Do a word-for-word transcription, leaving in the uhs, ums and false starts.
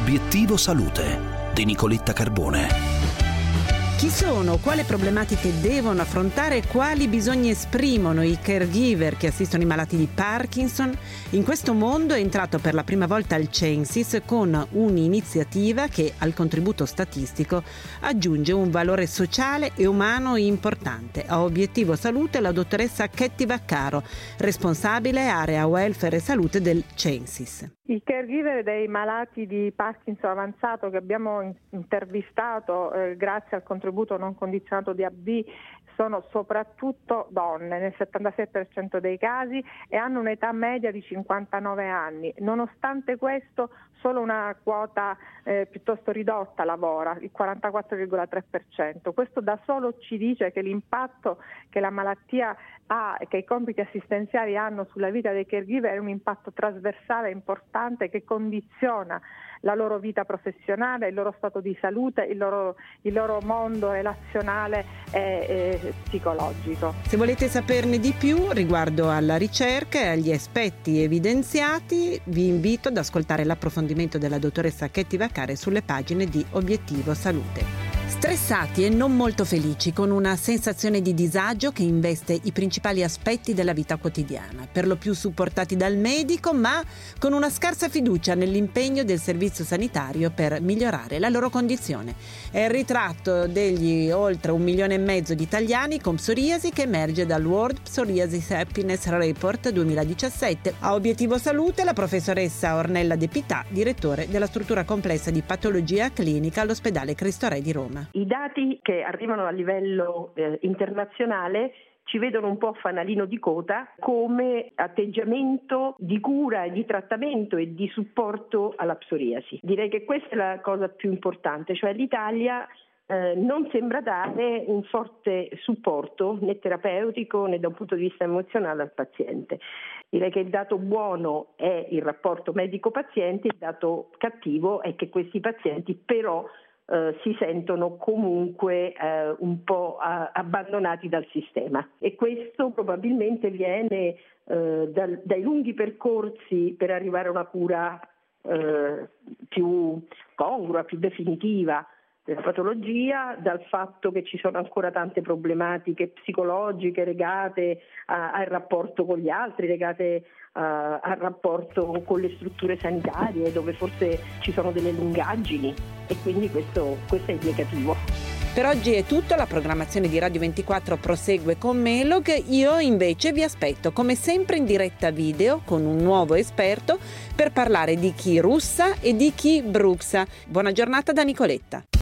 Obiettivo Salute di Nicoletta Carbone. Chi sono, quali problematiche devono affrontare e quali bisogni esprimono i caregiver che assistono i malati di Parkinson? In questo mondo è entrato per la prima volta il Censis con un'iniziativa che al contributo statistico aggiunge un valore sociale e umano importante. A Obiettivo Salute la dottoressa Ketty Vaccaro, responsabile area welfare e salute del Censis. I caregiver dei malati di Parkinson avanzato che abbiamo intervistato eh, grazie al contributo non condizionato di A B sono soprattutto donne nel settantasei per cento dei casi e hanno un'età media di cinquantanove anni. Nonostante questo solo una quota eh, piuttosto ridotta lavora, il quarantaquattro virgola tre per cento. Questo da solo ci dice che l'impatto che la malattia ha e che i compiti assistenziali hanno sulla vita dei caregiver è un impatto trasversale importante che condiziona la loro vita professionale, il loro stato di salute, il loro, il loro mondo relazionale e, e psicologico. Se volete saperne di più riguardo alla ricerca e agli aspetti evidenziati, vi invito ad ascoltare l'approfondimento della dottoressa Ketty Vaccaro sulle pagine di Obiettivo Salute. Stressati e non molto felici, con una sensazione di disagio che investe i principali aspetti della vita quotidiana, per lo più supportati dal medico, ma con una scarsa fiducia nell'impegno del servizio sanitario per migliorare la loro condizione. È il ritratto degli oltre un milione e mezzo di italiani con psoriasi che emerge dal World Psoriasis Happiness Report duemiladiciassette. A Obiettivo Salute la professoressa Ornella De Pità, direttore della struttura complessa di patologia clinica all'ospedale Cristo Re di Roma. I dati che arrivano a livello eh, internazionale ci vedono un po' fanalino di coda come atteggiamento di cura, di trattamento e di supporto alla psoriasi. Direi che questa è la cosa più importante, cioè l'Italia eh, non sembra dare un forte supporto né terapeutico né da un punto di vista emozionale al paziente. Direi che il dato buono è il rapporto medico-paziente, il dato cattivo è che questi pazienti però Uh, si sentono comunque uh, un po' uh, abbandonati dal sistema e questo probabilmente viene uh, dal, dai lunghi percorsi per arrivare a una cura uh, più congrua, più definitiva della patologia, dal fatto che ci sono ancora tante problematiche psicologiche legate a, al rapporto con gli altri, legate a, al rapporto con le strutture sanitarie dove forse ci sono delle lungaggini e quindi questo, questo è il negativo. Per oggi è tutto, la programmazione di Radio ventiquattro prosegue con Melog, io invece vi aspetto come sempre in diretta video con un nuovo esperto per parlare di chi russa e di chi bruxa. Buona giornata da Nicoletta.